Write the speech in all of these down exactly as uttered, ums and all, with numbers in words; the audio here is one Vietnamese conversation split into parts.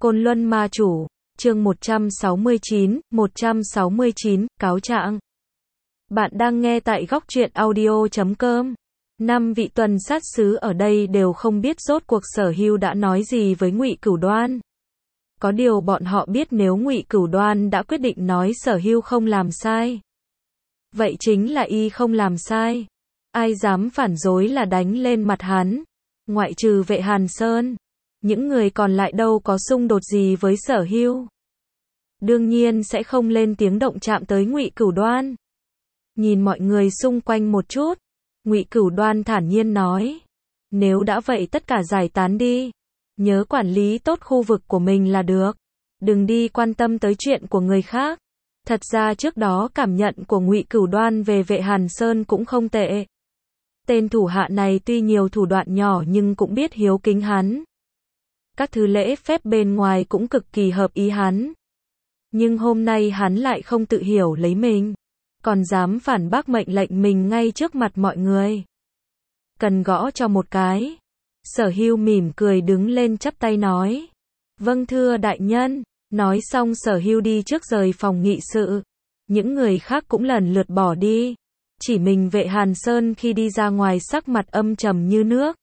Côn Luân Ma Chủ, chương một trăm sáu mươi chín, một trăm sáu mươi chín, cáo trạng. Bạn đang nghe tại góc truyện audio chấm com. Năm vị tuần sát sứ ở đây đều không biết rốt cuộc Sở Hưu đã nói gì với Ngụy Cửu Đoan. Có điều bọn họ biết nếu Ngụy Cửu Đoan đã quyết định nói Sở Hưu không làm sai, vậy chính là y không làm sai. Ai dám phản đối là đánh lên mặt hắn. Ngoại trừ Vệ Hàn Sơn, những người còn lại đâu có xung đột gì với Sở Hưu. Đương nhiên sẽ không lên tiếng động chạm tới Ngụy Cửu Đoan. Nhìn mọi người xung quanh một chút, Ngụy Cửu Đoan thản nhiên nói: nếu đã vậy tất cả giải tán đi. Nhớ quản lý tốt khu vực của mình là được. Đừng đi quan tâm tới chuyện của người khác. Thật ra trước đó cảm nhận của Ngụy Cửu Đoan về Vệ Hàn Sơn cũng không tệ. Tên thủ hạ này tuy nhiều thủ đoạn nhỏ nhưng cũng biết hiếu kính hắn. Các thứ lễ phép bên ngoài cũng cực kỳ hợp ý hắn. Nhưng hôm nay hắn lại không tự hiểu lấy mình, còn dám phản bác mệnh lệnh mình ngay trước mặt mọi người. Cần gõ cho một cái. Sở Hưu mỉm cười đứng lên chắp tay nói: vâng thưa đại nhân. Nói xong Sở Hưu đi trước rời phòng nghị sự. Những người khác cũng lần lượt bỏ đi. Chỉ mình Vệ Hàn Sơn khi đi ra ngoài sắc mặt âm trầm như nước.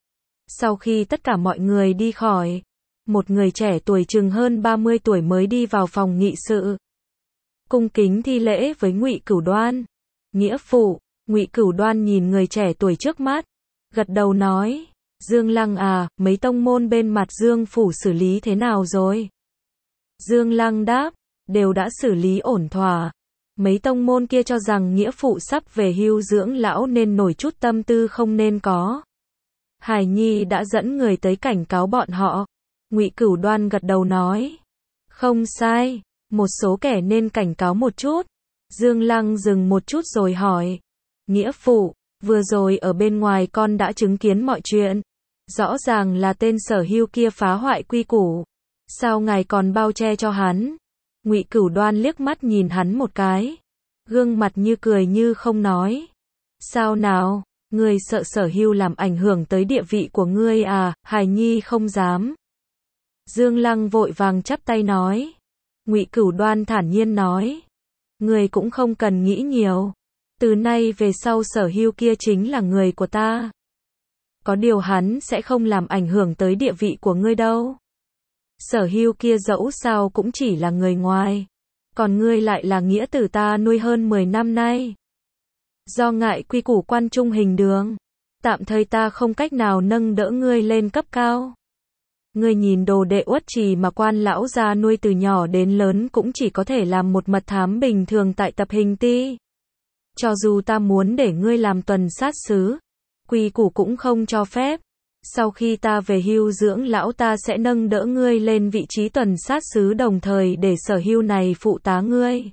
Sau khi tất cả mọi người đi khỏi, một người trẻ tuổi chừng hơn ba mươi tuổi mới đi vào phòng nghị sự. Cung kính thi lễ với Ngụy Cửu Đoan. Nghĩa phụ. Ngụy Cửu Đoan nhìn người trẻ tuổi trước mắt, gật đầu nói: Dương Lăng à, mấy tông môn bên mặt Dương phủ xử lý thế nào rồi? Dương Lăng đáp: đều đã xử lý ổn thỏa. Mấy tông môn kia cho rằng nghĩa phụ sắp về hưu dưỡng lão nên nổi chút tâm tư không nên có. Hải Nhi đã dẫn người tới cảnh cáo bọn họ. Ngụy Cửu Đoan gật đầu nói: không sai, một số kẻ nên cảnh cáo một chút. Dương Lăng dừng một chút rồi hỏi: nghĩa phụ, vừa rồi ở bên ngoài con đã chứng kiến mọi chuyện. Rõ ràng là tên Sở Hưu kia phá hoại quy củ. Sao ngài còn bao che cho hắn? Ngụy Cửu Đoan liếc mắt nhìn hắn một cái, gương mặt như cười như không nói: sao nào, ngươi sợ Sở Hưu làm ảnh hưởng tới địa vị của ngươi à? Hài Nhi không dám. Dương Lăng vội vàng chắp tay nói. Ngụy Cửu Đoan thản nhiên nói: ngươi cũng không cần nghĩ nhiều. Từ nay về sau Sở Hưu kia chính là người của ta. Có điều hắn sẽ không làm ảnh hưởng tới địa vị của ngươi đâu. Sở Hưu kia dẫu sao cũng chỉ là người ngoài, còn ngươi lại là nghĩa tử ta nuôi hơn mười năm nay. Do ngại quy củ quan trung hình đường, tạm thời ta không cách nào nâng đỡ ngươi lên cấp cao. Ngươi nhìn đồ đệ Uất Trì mà quan lão gia nuôi từ nhỏ đến lớn cũng chỉ có thể làm một mật thám bình thường tại tập hình ti. Cho dù ta muốn để ngươi làm tuần sát sứ, quy củ cũng không cho phép. Sau khi ta về hưu dưỡng lão ta sẽ nâng đỡ ngươi lên vị trí tuần sát sứ đồng thời để Sở Hưu này phụ tá ngươi.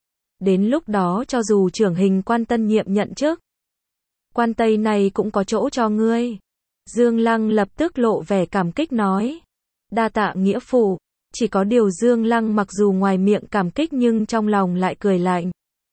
Đến lúc đó cho dù trưởng hình quan tân nhiệm nhận chức, quan tây này cũng có chỗ cho ngươi. Dương Lăng lập tức lộ vẻ cảm kích nói: đa tạ nghĩa phụ. Chỉ có điều Dương Lăng mặc dù ngoài miệng cảm kích nhưng trong lòng lại cười lạnh.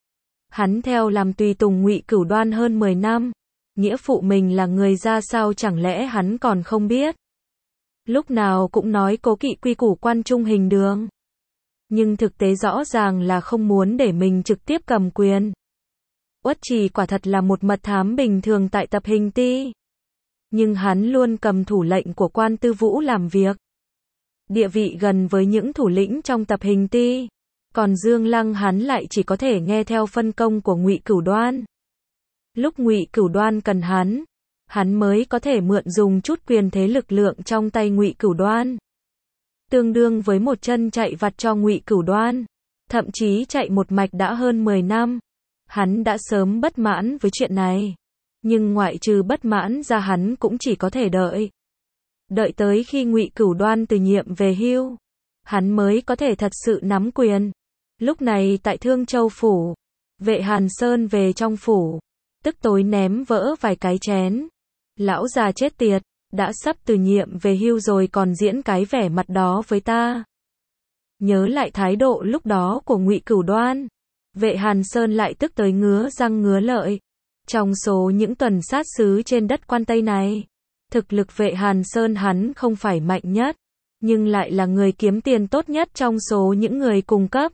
Hắn theo làm tùy tùng Ngụy Cửu Đoan hơn mười năm. Nghĩa phụ mình là người ra sao chẳng lẽ hắn còn không biết? Lúc nào cũng nói cố kỵ quy củ quan trung hình đường, nhưng thực tế rõ ràng là không muốn để mình trực tiếp cầm quyền. Uất Trì quả thật là một mật thám bình thường tại tập hình ti, nhưng hắn luôn cầm thủ lệnh của quan tư vũ làm việc, địa vị gần với những thủ lĩnh trong tập hình ti. Còn Dương Lăng hắn lại chỉ có thể nghe theo phân công của Ngụy Cửu Đoan. Lúc Ngụy Cửu Đoan cần hắn, hắn mới có thể mượn dùng chút quyền thế lực lượng trong tay Ngụy Cửu Đoan, tương đương với một chân chạy vặt cho Ngụy Cửu Đoan, thậm chí chạy một mạch đã hơn mười năm. Hắn đã sớm bất mãn với chuyện này, nhưng ngoại trừ bất mãn ra hắn cũng chỉ có thể đợi. Đợi tới khi Ngụy Cửu Đoan từ nhiệm về hưu, hắn mới có thể thật sự nắm quyền. Lúc này tại Thương Châu phủ, Vệ Hàn Sơn về trong phủ, tức tối ném vỡ vài cái chén. Lão già chết tiệt, đã sắp từ nhiệm về hưu rồi còn diễn cái vẻ mặt đó với ta. Nhớ lại thái độ lúc đó của Ngụy Cửu Đoan, Vệ Hàn Sơn lại tức tới ngứa răng ngứa lợi. Trong số những tuần sát sứ trên đất quan Tây này, thực lực Vệ Hàn Sơn hắn không phải mạnh nhất, nhưng lại là người kiếm tiền tốt nhất trong số những người cùng cấp.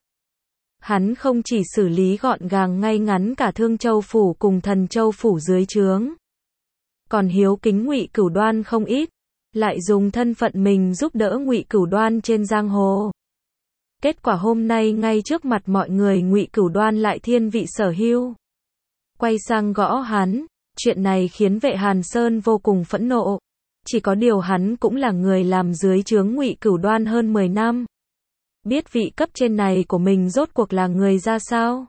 Hắn không chỉ xử lý gọn gàng ngay ngắn cả Thương Châu phủ cùng Thần Châu phủ dưới trướng, còn hiếu kính Ngụy Cửu Đoan không ít, lại dùng thân phận mình giúp đỡ Ngụy Cửu Đoan trên giang hồ. Kết quả hôm nay ngay trước mặt mọi người Ngụy Cửu Đoan lại thiên vị Sở Hưu, quay sang gõ hắn. Chuyện này khiến Vệ Hàn Sơn vô cùng phẫn nộ. Chỉ có điều hắn cũng là người làm dưới trướng Ngụy Cửu Đoan hơn mười năm, biết vị cấp trên này của mình rốt cuộc là người ra sao.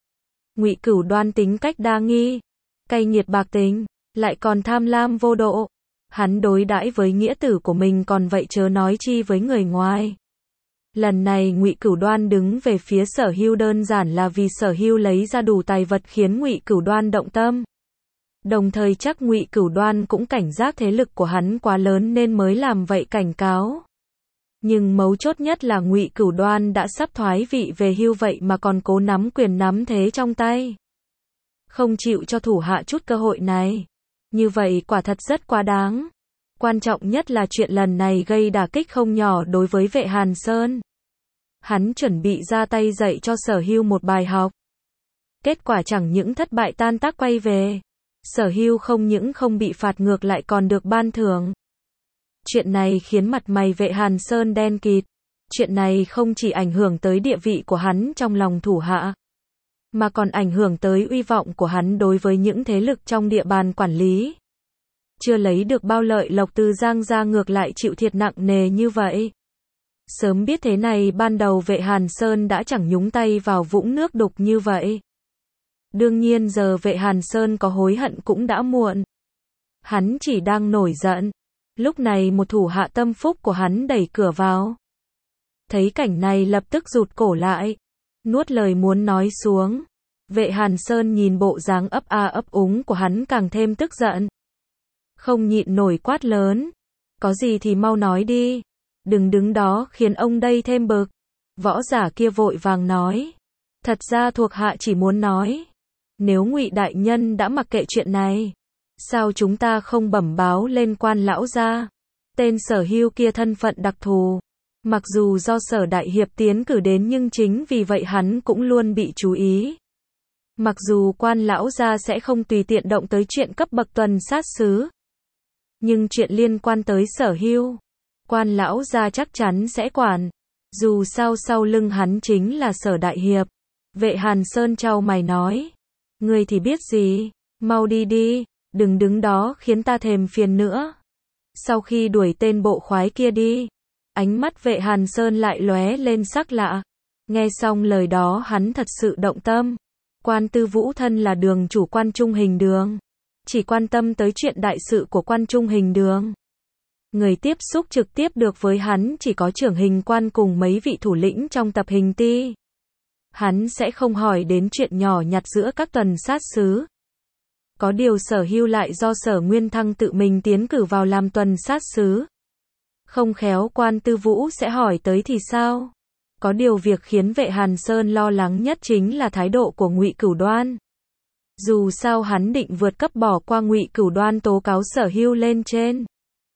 Ngụy Cửu Đoan tính cách đa nghi, cay nghiệt bạc tính, lại còn tham lam vô độ. Hắn đối đãi với nghĩa tử của mình còn vậy chớ nói chi với người ngoài. Lần này Ngụy Cửu Đoan đứng về phía Sở Hưu đơn giản là vì Sở Hưu lấy ra đủ tài vật khiến Ngụy Cửu Đoan động tâm. Đồng thời chắc Ngụy Cửu Đoan cũng cảnh giác thế lực của hắn quá lớn nên mới làm vậy cảnh cáo. Nhưng mấu chốt nhất là Ngụy Cửu Đoan đã sắp thoái vị về hưu vậy mà còn cố nắm quyền nắm thế trong tay, không chịu cho thủ hạ chút cơ hội này. Như vậy quả thật rất quá đáng. Quan trọng nhất là chuyện lần này gây đả kích không nhỏ đối với Vệ Hàn Sơn. Hắn chuẩn bị ra tay dạy cho Sở Hưu một bài học. Kết quả chẳng những thất bại tan tác quay về, Sở Hưu không những không bị phạt ngược lại còn được ban thưởng. Chuyện này khiến mặt mày Vệ Hàn Sơn đen kịt. Chuyện này không chỉ ảnh hưởng tới địa vị của hắn trong lòng thủ hạ, mà còn ảnh hưởng tới uy vọng của hắn đối với những thế lực trong địa bàn quản lý. Chưa lấy được bao lợi lộc từ Giang gia ngược lại chịu thiệt nặng nề như vậy. Sớm biết thế này ban đầu Vệ Hàn Sơn đã chẳng nhúng tay vào vũng nước đục như vậy. Đương nhiên giờ Vệ Hàn Sơn có hối hận cũng đã muộn. Hắn chỉ đang nổi giận. Lúc này một thủ hạ tâm phúc của hắn đẩy cửa vào. Thấy cảnh này lập tức rụt cổ lại, nuốt lời muốn nói xuống. Vệ Hàn Sơn nhìn bộ dáng ấp a ấp úng của hắn càng thêm tức giận. Không nhịn nổi quát lớn. Có gì thì mau nói đi. Đừng đứng đó khiến ông đây thêm bực. Võ giả kia vội vàng nói. Thật ra thuộc hạ chỉ muốn nói. Nếu Ngụy đại nhân đã mặc kệ chuyện này, sao chúng ta không bẩm báo lên quan lão gia? Tên Sở Hưu kia thân phận đặc thù. Mặc dù do Sở đại hiệp tiến cử đến nhưng chính vì vậy hắn cũng luôn bị chú ý. Mặc dù quan lão gia sẽ không tùy tiện động tới chuyện cấp bậc tuần sát sứ, nhưng chuyện liên quan tới Sở Hưu, quan lão gia chắc chắn sẽ quản. Dù sao sau lưng hắn chính là Sở đại hiệp. Vệ Hàn Sơn chau mày nói. Ngươi thì biết gì, mau đi đi, đừng đứng đó khiến ta thèm phiền nữa. Sau khi đuổi tên bộ khoái kia đi, ánh mắt Vệ Hàn Sơn lại lóe lên sắc lạ. Nghe xong lời đó hắn thật sự động tâm. Quan Tư Vũ thân là đường chủ Quan Trung Hình Đường, chỉ quan tâm tới chuyện đại sự của Quan Trung Hình Đường. Người tiếp xúc trực tiếp được với hắn chỉ có trưởng hình quan cùng mấy vị thủ lĩnh trong tập hình ti. Hắn sẽ không hỏi đến chuyện nhỏ nhặt giữa các tuần sát sứ. Có điều Sở Hưu lại do Sở Nguyên Thăng tự mình tiến cử vào làm tuần sát sứ. Không khéo Quan Tư Vũ sẽ hỏi tới thì sao? Có điều việc khiến Vệ Hàn Sơn lo lắng nhất chính là thái độ của Ngụy Cửu Đoan. Dù sao hắn định vượt cấp bỏ qua Ngụy Cửu Đoan tố cáo Sở Hưu lên trên.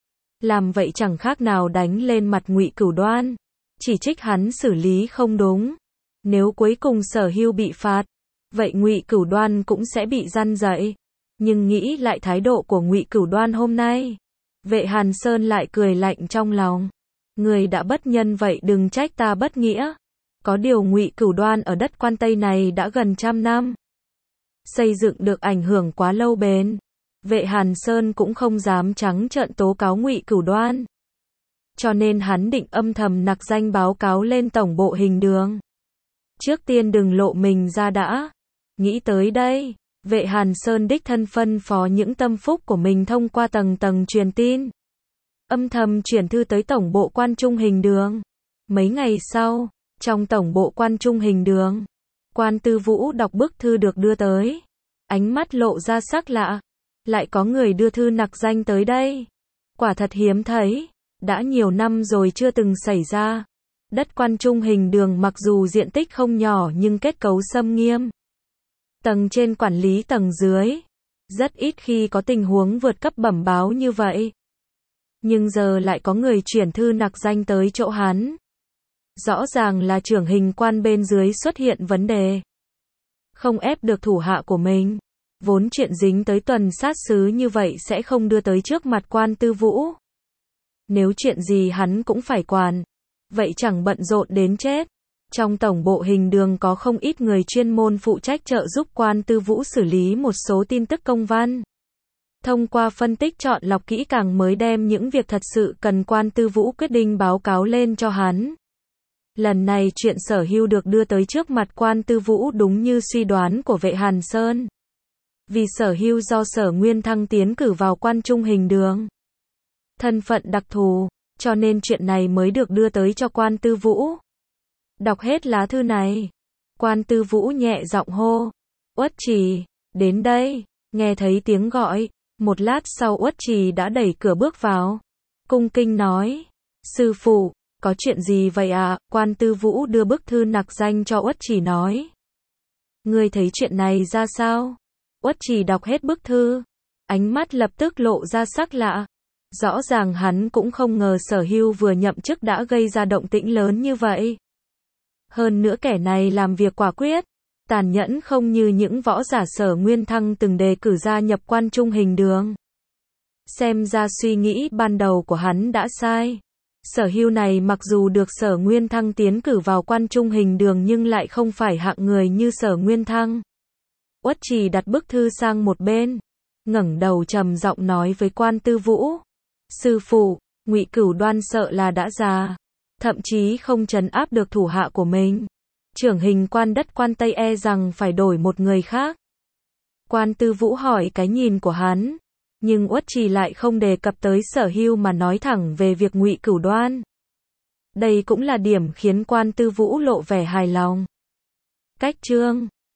Làm vậy chẳng khác nào đánh lên mặt Ngụy Cửu Đoan, chỉ trích hắn xử lý không đúng. Nếu cuối cùng Sở Hưu bị phạt, vậy Ngụy Cửu Đoan cũng sẽ bị răn dạy. Nhưng nghĩ lại thái độ của Ngụy Cửu Đoan hôm nay, Vệ Hàn Sơn lại cười lạnh trong lòng. Người đã bất nhân vậy đừng trách ta bất nghĩa. Có điều Ngụy Cửu Đoan ở đất Quan Tây này đã gần trăm năm, xây dựng được ảnh hưởng quá lâu bền. Vệ Hàn Sơn cũng không dám trắng trợn tố cáo Ngụy Cửu Đoan, cho nên hắn định âm thầm nặc danh báo cáo lên tổng bộ Hình Đường. Trước tiên đừng lộ mình ra đã. Nghĩ tới đây, Vệ Hàn Sơn đích thân phân phó những tâm phúc của mình thông qua tầng tầng truyền tin, âm thầm chuyển thư tới tổng bộ Quan Trung Hình Đường. Mấy ngày sau, trong tổng bộ Quan Trung Hình Đường, Quan Tư Vũ đọc bức thư được đưa tới, ánh mắt lộ ra sắc lạ. Lại có người đưa thư nặc danh tới đây. Quả thật hiếm thấy, đã nhiều năm rồi chưa từng xảy ra. Đất Quan Trung Hình Đường mặc dù diện tích không nhỏ nhưng kết cấu xâm nghiêm. Tầng trên quản lý tầng dưới, rất ít khi có tình huống vượt cấp bẩm báo như vậy. Nhưng giờ lại có người chuyển thư nặc danh tới chỗ hắn. Rõ ràng là trưởng hình quan bên dưới xuất hiện vấn đề. Không ép được thủ hạ của mình. Vốn chuyện dính tới tuần sát sứ như vậy sẽ không đưa tới trước mặt quan tư vũ. Nếu chuyện gì hắn cũng phải quản. Vậy chẳng bận rộn đến chết. Trong tổng bộ hình đường có không ít người chuyên môn phụ trách trợ giúp quan tư vũ xử lý một số tin tức công văn. Thông qua phân tích chọn lọc kỹ càng mới đem những việc thật sự cần quan tư vũ quyết định báo cáo lên cho hắn. Lần này chuyện Sở Hưu được đưa tới trước mặt quan tư vũ đúng như suy đoán của Vệ Hàn Sơn. Vì Sở Hưu do Sở Nguyên Thăng tiến cử vào quan trung hình đường. Thân phận đặc thù, cho nên chuyện này mới được đưa tới cho quan tư vũ. Đọc hết lá thư này. Quan tư vũ nhẹ giọng hô. Uất Trì, đến đây. Nghe thấy tiếng gọi. Một lát sau Uất Trì đã đẩy cửa bước vào. Cung kinh nói. Sư phụ, có chuyện gì vậy ạ? À? Quan tư vũ đưa bức thư nặc danh cho Uất Trì nói. Ngươi thấy chuyện này ra sao? Uất Trì đọc hết bức thư. Ánh mắt lập tức lộ ra sắc lạ. Rõ ràng hắn cũng không ngờ Sở Hưu vừa nhậm chức đã gây ra động tĩnh lớn như vậy. Hơn nữa kẻ này làm việc quả quyết, tàn nhẫn không như những võ giả Sở Nguyên Thăng từng đề cử gia nhập quan trung hình đường. Xem ra suy nghĩ ban đầu của hắn đã sai. Sở Hưu này mặc dù được Sở Nguyên Thăng tiến cử vào quan trung hình đường nhưng lại không phải hạng người như Sở Nguyên Thăng. Uất Trì đặt bức thư sang một bên, ngẩng đầu trầm giọng nói với quan tư vũ. Sư phụ, Ngụy Cửu Đoan sợ là đã già, thậm chí không trấn áp được thủ hạ của mình. Trưởng hình quan đất quan Tây e rằng phải đổi một người khác. Quan tư vũ hỏi cái nhìn của hắn, nhưng Uất Trì lại không đề cập tới Sở Hưu mà nói thẳng về việc Ngụy Cửu Đoan. Đây cũng là điểm khiến quan tư vũ lộ vẻ hài lòng. Cách chương